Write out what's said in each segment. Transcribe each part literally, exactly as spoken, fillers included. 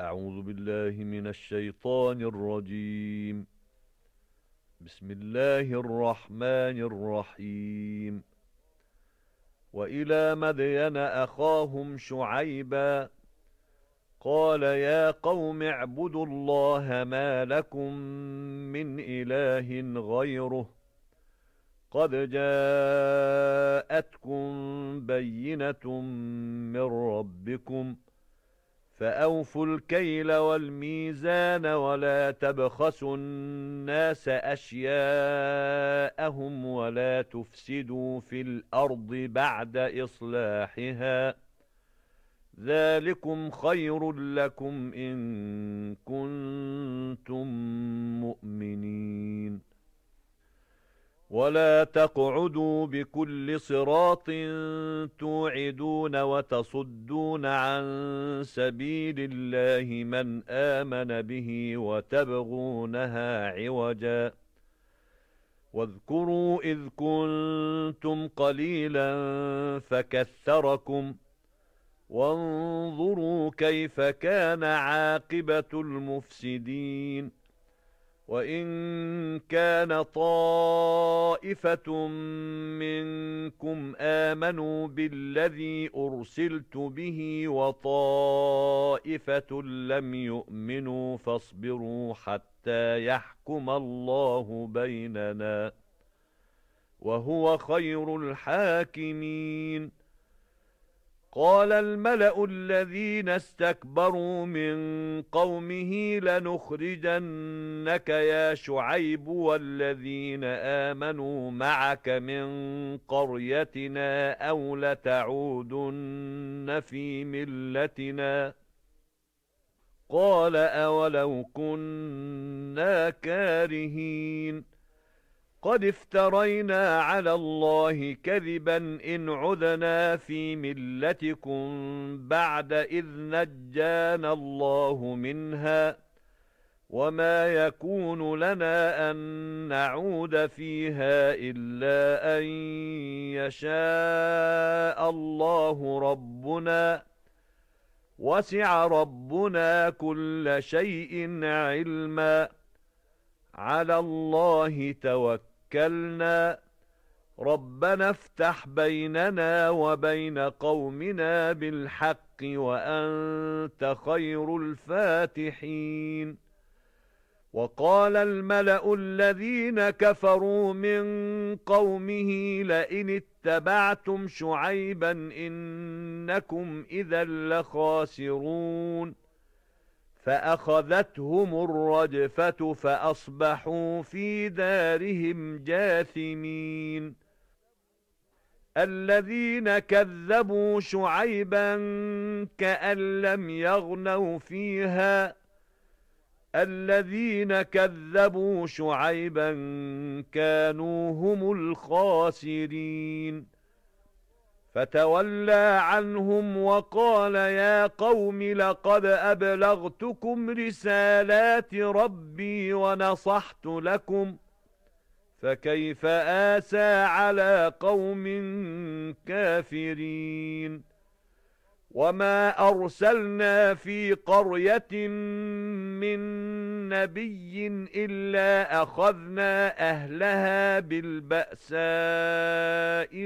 أعوذ بالله من الشيطان الرجيم. بسم الله الرحمن الرحيم. وإلى مدين أخاهم شعيبا قال يا قوم اعبدوا الله ما لكم من إله غيره قد جاءتكم بينة من ربكم فأوفوا الكيل والميزان ولا تبخسوا الناس أشياءهم ولا تفسدوا في الأرض بعد إصلاحها ذلكم خير لكم إن كنتم مؤمنين. ولا تقعدوا بكل صراط توعدون وتصدون عن سبيل الله من آمن به وتبغونها عوجا واذكروا إذ كنتم قليلا فكثركم وانظروا كيف كان عاقبة المفسدين. وإن كان طائفة منكم آمنوا بالذي أرسلت به وطائفة لم يؤمنوا فاصبروا حتى يحكم الله بيننا وهو خير الحاكمين. قال الملأ الذين استكبروا من قومه لنخرجنك يا شعيب والذين آمنوا معك من قريتنا أو لتعودن في ملتنا قال أولو كنا كارهين. قد افترينا على الله كذبا إن عدنا في ملتكم بعد إذ نجانا الله منها وما يكون لنا أن نعود فيها إلا أن يشاء الله ربنا وسع ربنا كل شيء علما على الله توكلنا توكلنا ربنا افتح بيننا وبين قومنا بالحق وأنت خير الفاتحين. وقال الملأ الذين كفروا من قومه لئن اتبعتم شعيبا إنكم إذا لخاسرون فأخذتهم الرجفة فأصبحوا في دارهم جاثمين. الذين كذبوا شعيبا كأن لم يغنوا فيها الذين كذبوا شعيبا كانوا هم الخاسرين. فتولى عنهم وقال يا قوم لقد أبلغتكم رسالات ربي ونصحت لكم فكيف آسى على قوم كافرين. وما أرسلنا في قرية من نبي إلا أخذنا أهلها بالبأساء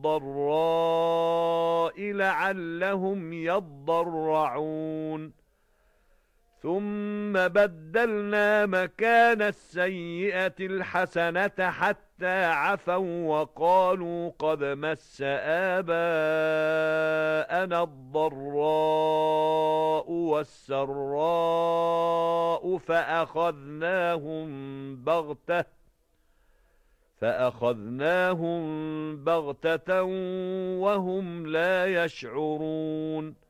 والضراء لعلهم يضرعون ثم بدلنا مكان السيئة الحسنة حتى عفوا وقالوا قد مس آباءنا الضراء والسراء فأخذناهم بغتة فأخذناهم بغتة وهم لا يشعرون.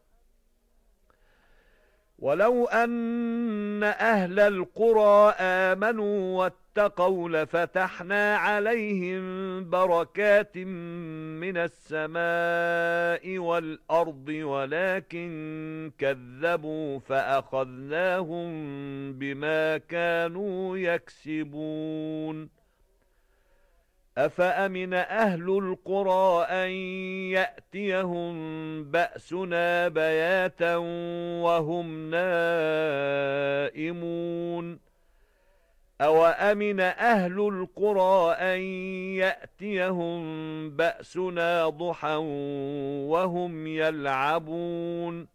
ولو أن أهل القرى آمنوا واتقوا لفتحنا عليهم بركات من السماء والأرض ولكن كذبوا فأخذناهم بما كانوا يكسبون. أفأمن أهل القرى أن يأتيهم بأسنا بياتا وهم نائمون أوأمن أهل القرى أن يأتيهم بأسنا ضحى وهم يلعبون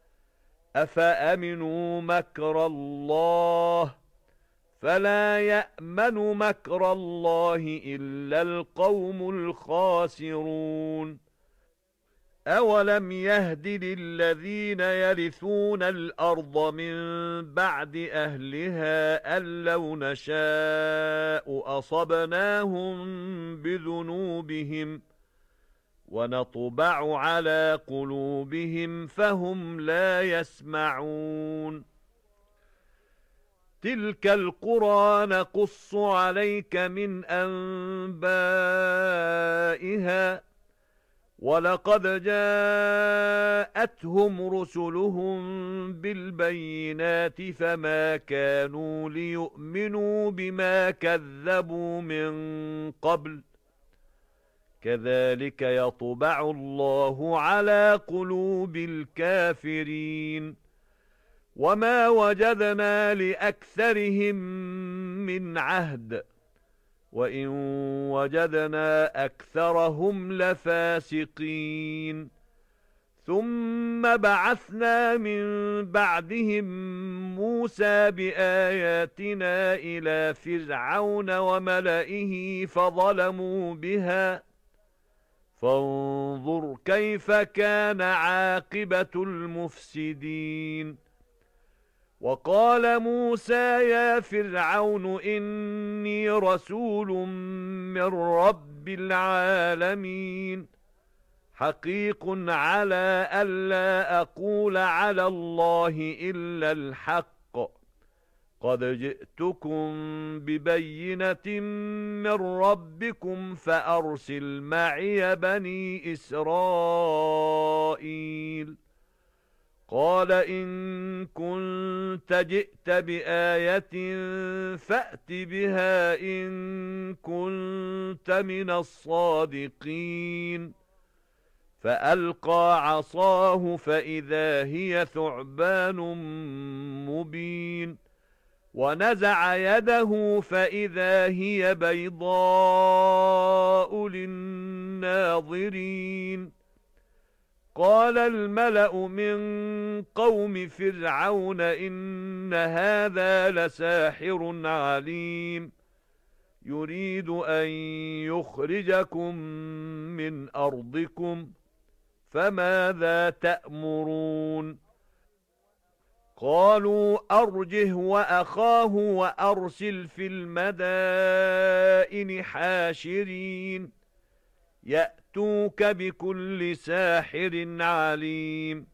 أفأمنوا مكر الله فلا يأمن مكر الله إلا القوم الخاسرون أولم يهد للذين يرثون الأرض من بعد أهلها أن لو نشاء أصبناهم بذنوبهم ونطبع على قلوبهم فهم لا يسمعون تلك القرى نقص عليك من أنبائها ولقد جاءتهم رسلهم بالبينات فما كانوا ليؤمنوا بما كذبوا من قبل كذلك يطبع الله على قلوب الكافرين وما وجدنا لأكثرهم من عهد وإن وجدنا أكثرهم لفاسقين ثم بعثنا من بعدهم موسى بآياتنا إلى فرعون وملئه فظلموا بها فانظر كيف كان عاقبة المفسدين وقال موسى يا فرعون إني رسول من رب العالمين حقيق على ألا أقول على الله إلا الحق قد جئتكم ببينة من ربكم فأرسل معي بني إسرائيل قال إن كنت جئت بآية فأت بها إن كنت من الصادقين فألقى عصاه فإذا هي ثعبان مبين ونزع يده فإذا هي بيضاء للناظرين قال الملأ من قوم فرعون إن هذا لساحر عليم يريد أن يخرجكم من أرضكم فماذا تأمرون قالوا أرجه وأخاه وأرسل في المدائن حاشرين يأتوك بكل ساحر عليم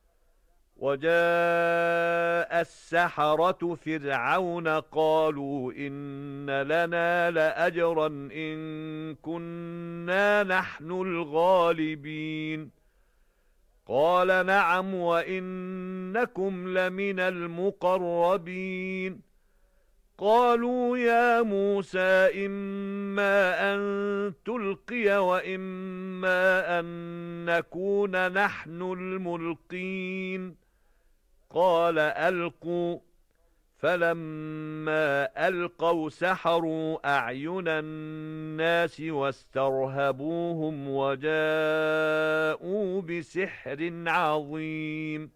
وجاء السحرة فرعون قالوا إن لنا لأجرا إن كنا نحن الغالبين قال نعم وإنكم لمن المقربين قالوا يا موسى إما أن تلقي وإما أن نكون نحن الملقين قال ألقوا فلما ألقوا سحروا أعين الناس واسترهبوهم وجاءوا بسحر عظيم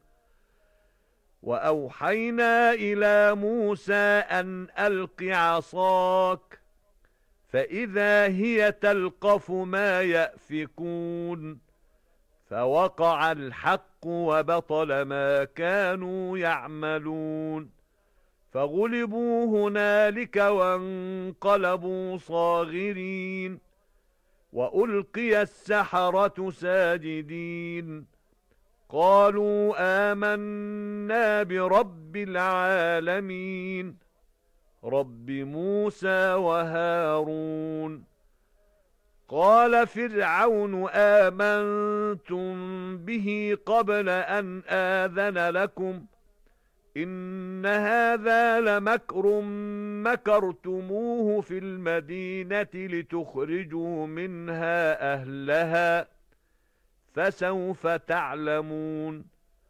وأوحينا إلى موسى أن ألق عصاك فإذا هي تلقف ما يأفكون فوقع الحق وبطل ما كانوا يعملون فغلبوا هنالك وانقلبوا صاغرين وألقي السحرة ساجدين قالوا آمنا برب العالمين رب موسى وهارون قال فرعون آمنتم به قبل أن آذن لكم إن هذا لمكر مكرتموه في المدينة لتخرجوا منها أهلها فسوف تعلمون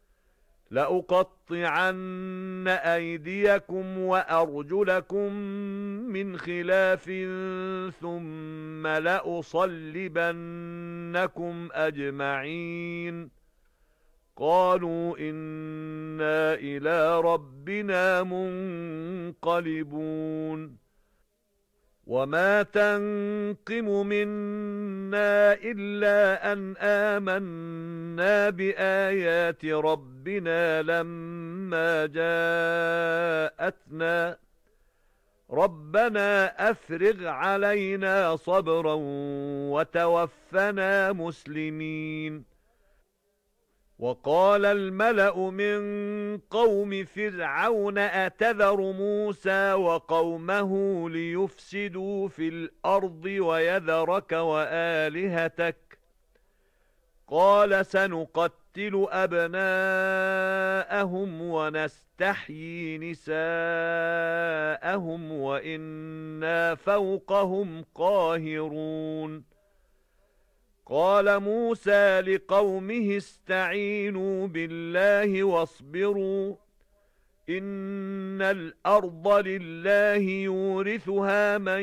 لأقطعن أيديكم وأرجلكم من خلاف ثم لأصلبنكم أجمعين قالوا إنا إلى ربنا منقلبون وما تنقم منا إلا أن آمنا بآيات ربنا لما جاءتنا ربنا أفرغ علينا صبرا وتوفنا مسلمين وقال الملأ من قوم فرعون أتذر موسى وقومه ليفسدوا في الأرض ويذرك وآلهتك قال سنقتل أبناءهم ونستحيي نساءهم وإنا فوقهم قاهرون قال موسى لقومه استعينوا بالله واصبروا إن الأرض لله يورثها من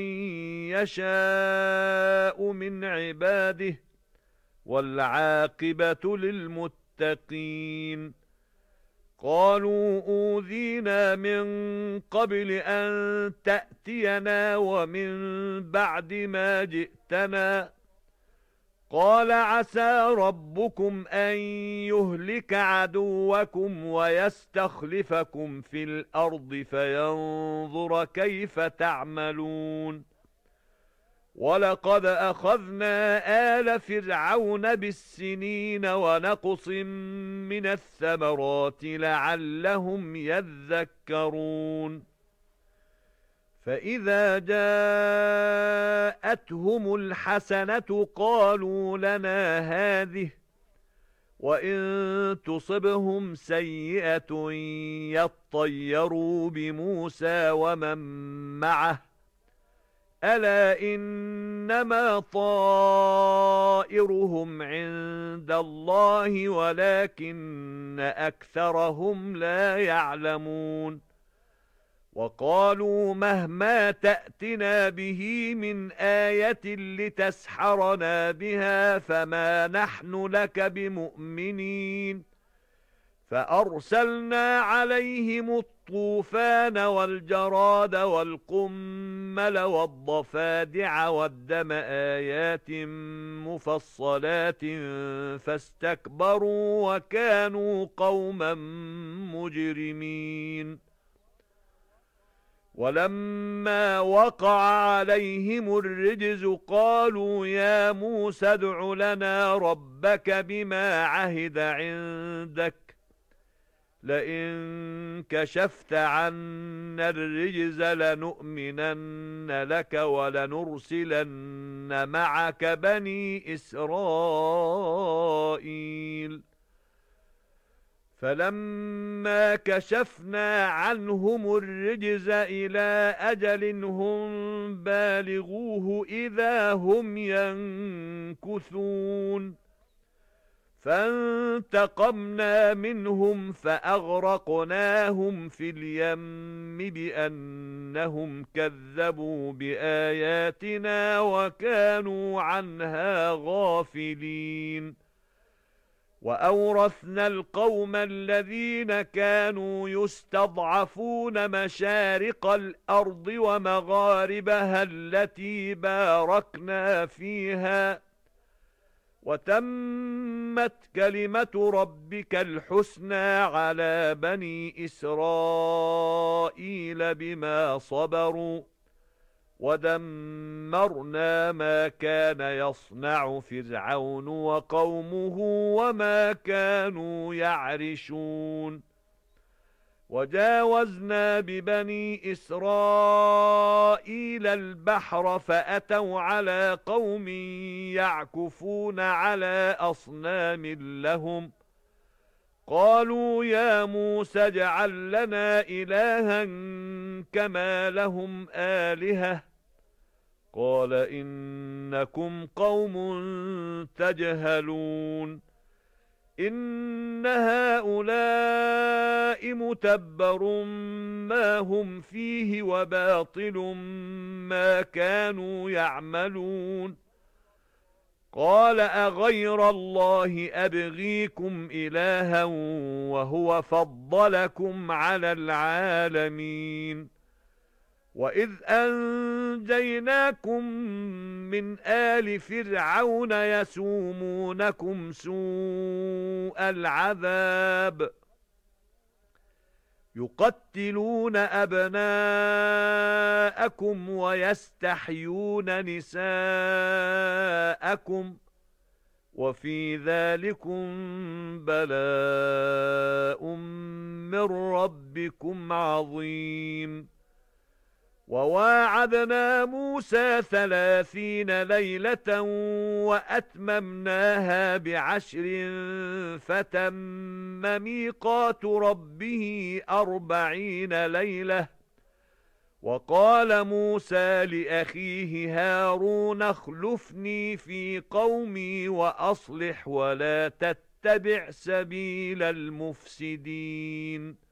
يشاء من عباده والعاقبة للمتقين قالوا أوذينا من قبل أن تأتينا ومن بعد ما جئتنا قال عسى ربكم أن يهلك عدوكم ويستخلفكم في الأرض فينظر كيف تعملون ولقد أخذنا آل فرعون بالسنين ونقص من الثمرات لعلهم يذكرون فإذا جاءتهم الحسنة قالوا لنا هذه وإن تصبهم سيئة يطيروا بموسى ومن معه ألا إنما طائرهم عند الله ولكن أكثرهم لا يعلمون وقالوا مهما تأتنا به من آية لتسحرنا بها فما نحن لك بمؤمنين فأرسلنا عليهم الطوفان والجراد والقمل والضفادع والدم آيات مفصلات فاستكبروا وكانوا قوما مجرمين ولما وقع عليهم الرجز قالوا يا موسى ادع لنا ربك بما عهد عندك لئن كشفت عنا الرجز لنؤمنن لك ولنرسلن معك بني إسرائيل فلما كشفنا عنهم الرجز إلى أجل هم بالغوه إذا هم ينكثون فانتقمنا منهم فأغرقناهم في اليم بأنهم كذبوا بآياتنا وكانوا عنها غافلين وأورثنا القوم الذين كانوا يستضعفون مشارق الأرض ومغاربها التي باركنا فيها وتمت كلمة ربك الحسنى على بني إسرائيل بما صبروا ودمرنا ما كان يصنع فرعون وقومه وما كانوا يعرشون وجاوزنا ببني إسرائيل البحر فأتوا على قوم يعكفون على أصنام لهم قالوا يا موسى اجعل لنا إلها كما لهم آلهة قال إنكم قوم تجهلون إن هؤلاء متبر ما هم فيه وباطل ما كانوا يعملون قال أغير الله أبغيكم إلها وهو فضلكم على العالمين وإذ أنجيناكم من آل فرعون يسومونكم سوء العذاب يقتلون أبناءكم ويستحيون نساءكم وفي ذلكم بلاء من ربكم عظيم وواعدنا موسى ثلاثين ليلة وأتممناها بعشر فتم ميقات ربه أربعين ليلة وقال موسى لأخيه هارون اخلفني في قومي وأصلح ولا تتبع سبيل المفسدين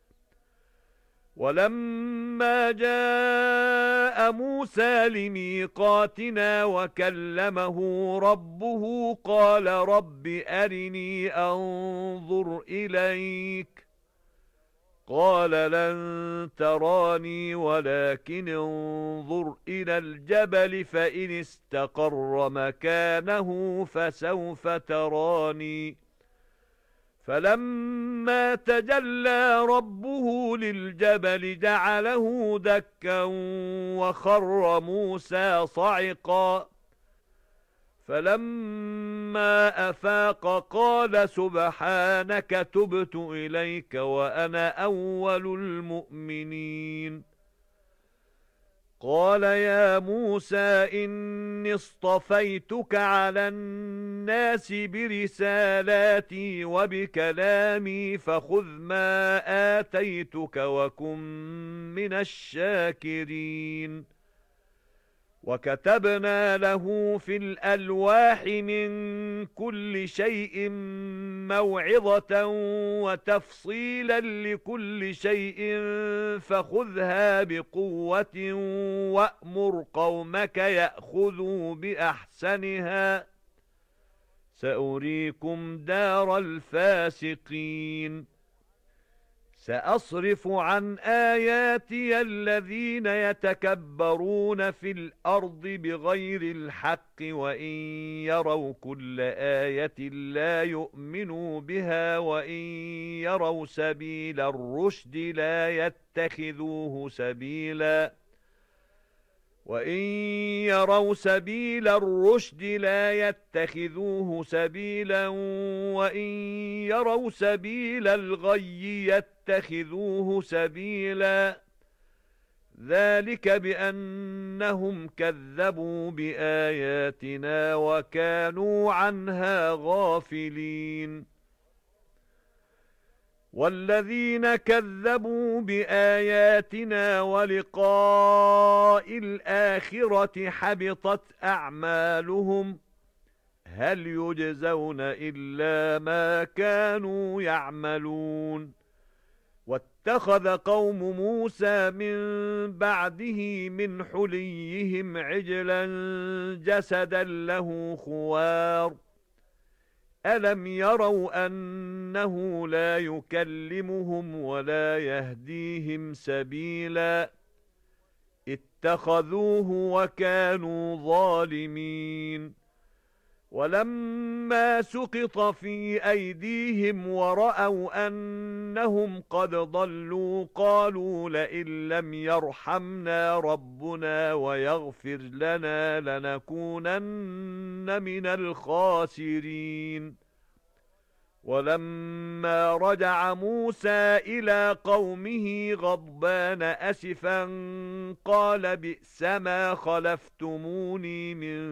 ولما جاء موسى لميقاتنا وكلمه ربه قال رب أرني أنظر إليك قال لن تراني ولكن انظر إلى الجبل فإن استقر مكانه فسوف تراني فلما تجلى ربه للجبل جعله دكا وخر موسى صعقا فلما أفاق قال سبحانك تبت إليك وأنا أول المؤمنين قال يا موسى إني اصطفيتك على الناس برسالاتي وبكلامي فخذ ما آتيتك وكن من الشاكرين وكتبنا له في الألواح من كل شيء موعظة وتفصيلا لكل شيء فخذها بقوة وأمر قومك يأخذوا بأحسنها سأريكم دار الفاسقين سأصرف عن آياتي الذين يتكبرون في الأرض بغير الحق وإن يروا كل آية لا يؤمنوا بها وإن يروا سبيل الرشد لا يتخذوه سبيلا وَإِن يَرَوْا سَبِيلَ الرُّشْدِ لَا يَتَّخِذُوهُ سَبِيلًا وَإِن يَرَوْا سَبِيلَ الْغَيِّ يَتَّخِذُوهُ سَبِيلًا ذَلِكَ بِأَنَّهُمْ كَذَّبُوا بِآيَاتِنَا وَكَانُوا عَنْهَا غَافِلِينَ وَالَّذِينَ كَذَّبُوا بِآيَاتِنَا وَلِقَاءِ الْآخِرَةِ حَبِطَتْ أَعْمَالُهُمْ هَلْ يُجْزَوْنَ إِلَّا مَا كَانُوا يَعْمَلُونَ وَاتَّخَذَ قَوْمُ مُوسَى مِن بَعْدِهِ مِنْ حُلِيِّهِمْ عِجْلًا جَسَدًا لَهُ خُوَارٌ أَلَمْ يَرَوْا أَنَّهُ لَا يُكَلِّمُهُمْ وَلَا يَهْدِيهِمْ سَبِيلًا اتَّخَذُوهُ وَكَانُوا ظَالِمِينَ وَلَمَّا سُقِطَ فِي أَيْدِيهِمْ وَرَأَوْا أَنَّهُمْ قَدْ ضَلُّوا قَالُوا لَئِن لَّمْ يَرْحَمْنَا رَبُّنَا وَيَغْفِرْ لَنَا لَنَكُونَنَّ مِنَ الْخَاسِرِينَ وَلَمَّا رَجَعَ مُوسَى إِلَى قَوْمِهِ غَضْبَانَ أَسِفًا قَالَ بِئْسَمَا خَلَفْتُمُونِي مِن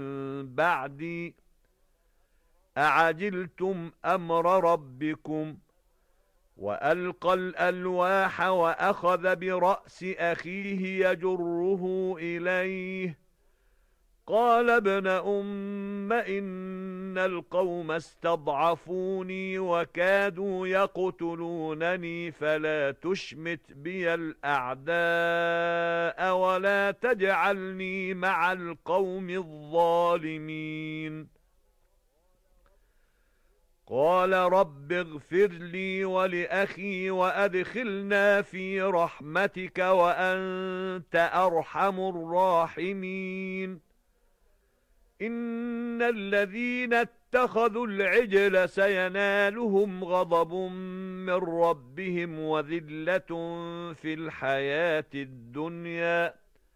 بَعْدِي أَعَجِلْتُمْ أَمْرَ رَبِّكُمْ وألقى الألواح وأخذ برأس أخيه يجره إليه قال ابن أم إن القوم استضعفوني وكادوا يقتلونني فلا تشمت بي الأعداء ولا تجعلني مع القوم الظالمين قال رب اغفر لي ولأخي وأدخلنا في رحمتك وأنت أرحم الراحمين إن الذين اتخذوا العجل سينالهم غضب من ربهم وذلة في الحياة الدنيا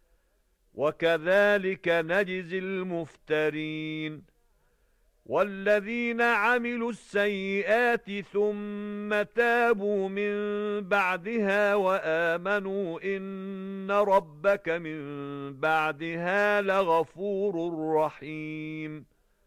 وكذلك نجزي المفترين والذين عملوا السيئات ثم تابوا من بعدها وآمنوا إن ربك من بعدها لغفور رحيم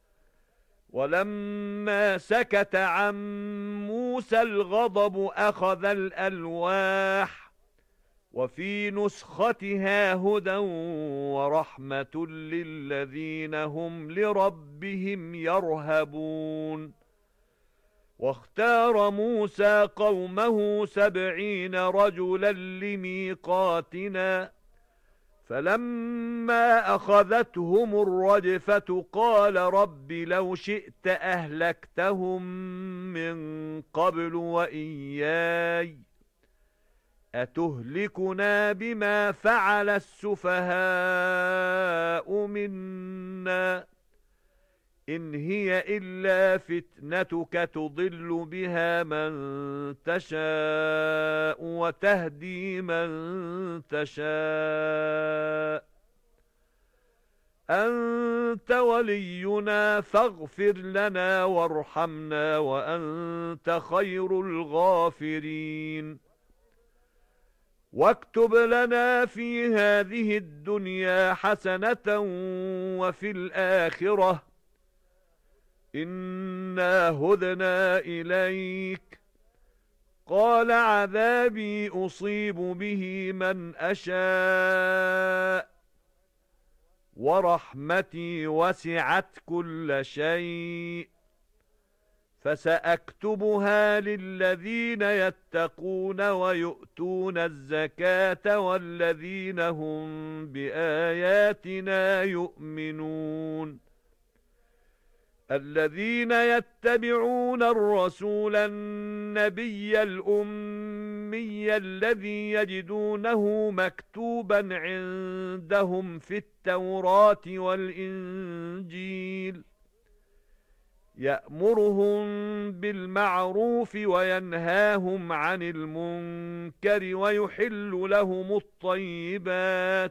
ولما سكت عن موسى الغضب أخذ الألواح وفي نسختها هدى ورحمة للذين هم لربهم يرهبون واختار موسى قومه سبعين رجلا لميقاتنا فلما أخذتهم الرجفة قال رب لو شئت أهلكتهم من قبل وإياي أتهلكنا بما فعل السفهاء منا إن هي إلا فتنتك تضل بها من تشاء وتهدي من تشاء أنت ولينا فاغفر لنا وارحمنا وأنت خير الغافرين واكتب لنا في هذه الدنيا حسنة وفي الآخرة إنا هدنا إليك قال عذابي أصيب به من أشاء ورحمتي وسعت كل شيء فسأكتبها للذين يتقون ويؤتون الزكاة والذين هم بآياتنا يؤمنون الذين يتبعون الرسول النبي الأمي الذي يجدونه مكتوبا عندهم في التوراة والإنجيل يأمرهم بالمعروف وينهاهم عن المنكر ويحل لهم الطيبات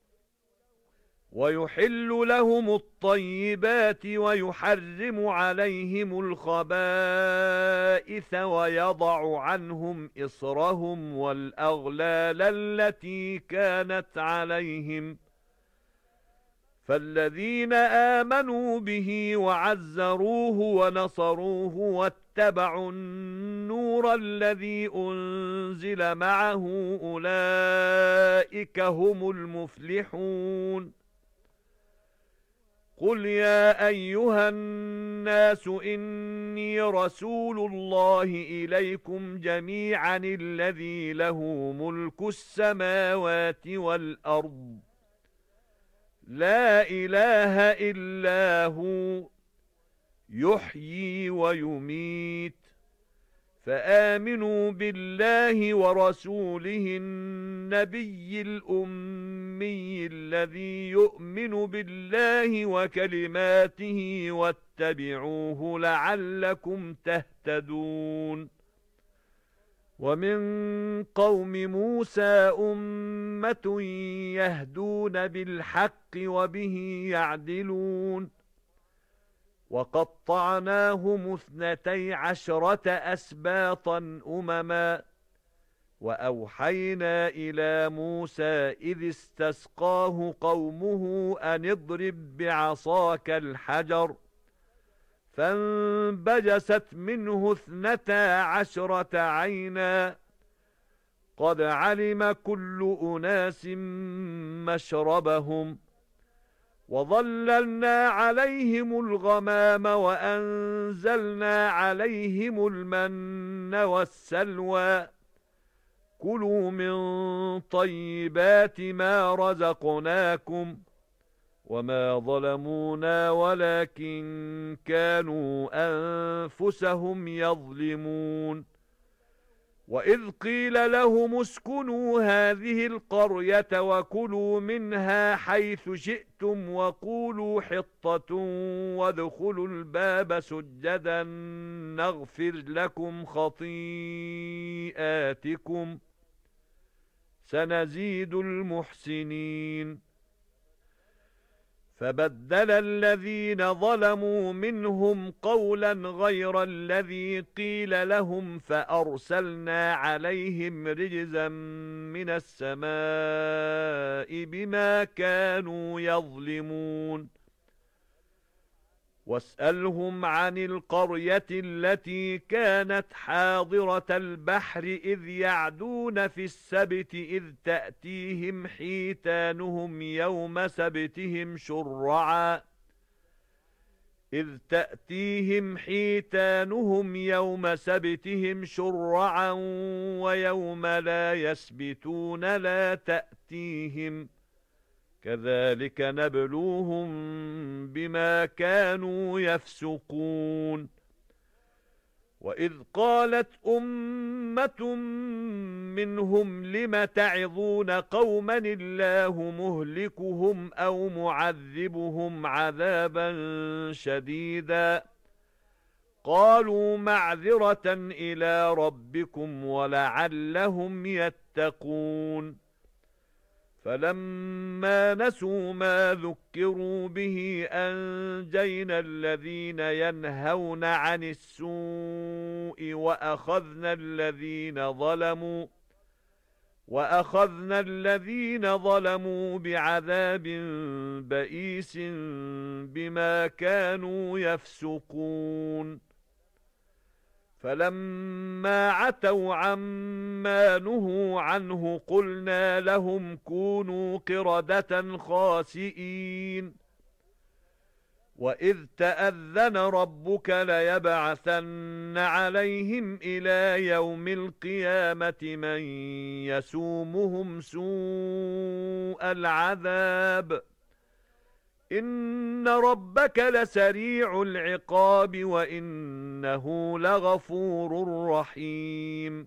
ويحل لهم الطيبات ويحرم عليهم الخبائث ويضع عنهم إصرهم والأغلال التي كانت عليهم فالذين آمنوا به وعزروه ونصروه واتبعوا النور الذي أنزل معه أولئك هم المفلحون قل يا أيها الناس إني رسول الله إليكم جميعا الذي له ملك السماوات والأرض لا إله إلا هو يحيي ويميت فآمنوا بالله ورسوله النبي الأمي الذي يؤمن بالله وكلماته واتبعوه لعلكم تهتدون ومن قوم موسى أمة يهدون بالحق وبه يعدلون وقطعناهم اثنتي عشرة أسباطا أمما وأوحينا إلى موسى إذ استسقاه قومه أن اضرب بعصاك الحجر فانبجست منه اثنتا عشرة عينا قد علم كل أناس مشربهم وظللنا عليهم الغمام وأنزلنا عليهم المن والسلوى كلوا من طيبات ما رزقناكم وما ظلمونا ولكن كانوا أنفسهم يظلمون وإذ قيل لهم اسكنوا هذه القرية وكلوا منها حيث شئتم وقولوا حطة وادخلوا الباب سجدا نغفر لكم خطيئاتكم سنزيد المحسنين فبدل الذين ظلموا منهم قولا غير الذي قيل لهم فأرسلنا عليهم رجزا من السماء بما كانوا يظلمون واسألهم عن القرية التي كانت حاضرة البحر إذ يعدون في السبت إذ تأتيهم حيتانهم يوم سبتهم شرعا إذ تأتيهم حيتانهم يوم سبتهم شرعا ويوم لا يسبتون لا تأتيهم كذلك نبلوهم بما كانوا يفسقون وإذ قالت أمة منهم لم تعظون قوما الله مهلكهم أو معذبهم عذابا شديدا قالوا معذرة إلى ربكم ولعلهم يتقون فلما نسوا ما ذكروا به أنجينا الذين ينهون عن السوء وأخذنا الذين ظلموا وأخذنا الذين ظلموا بعذاب بئيس بما كانوا يفسقون فلما عتوا عما نهوا عنه قلنا لهم كونوا قردة خاسئين وإذ تأذن ربك ليبعثن عليهم إلى يوم القيامة من يسومهم سوء العذاب إن ربك لسريع العقاب وإنه لغفور رحيم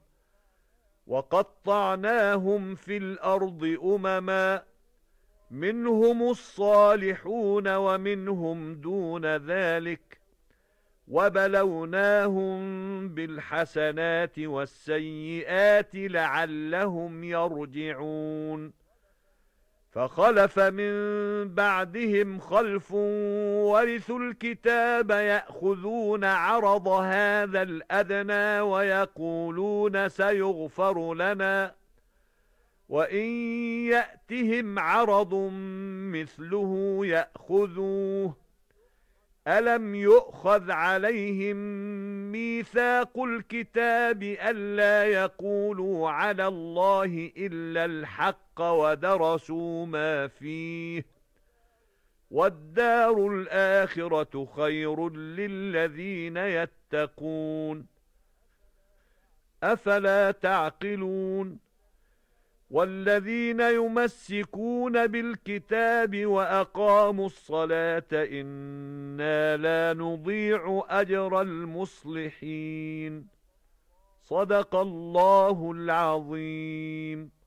وقطعناهم في الأرض أمما منهم الصالحون ومنهم دون ذلك وبلوناهم بالحسنات والسيئات لعلهم يرجعون فخلف من بعدهم خلف ورثوا الكتاب يأخذون عرض هذا الأدنى ويقولون سيغفر لنا وإن يأتهم عرض مثله يأخذوه ألم يؤخذ عليهم ميثاق الكتاب ألا يقولوا على الله إلا الحق ودرسوا ما فيه والدار الآخرة خير للذين يتقون أفلا تعقلون والذين يمسكون بالكتاب وأقاموا الصلاة إنا لا نضيع أجر المصلحين صدق الله العظيم.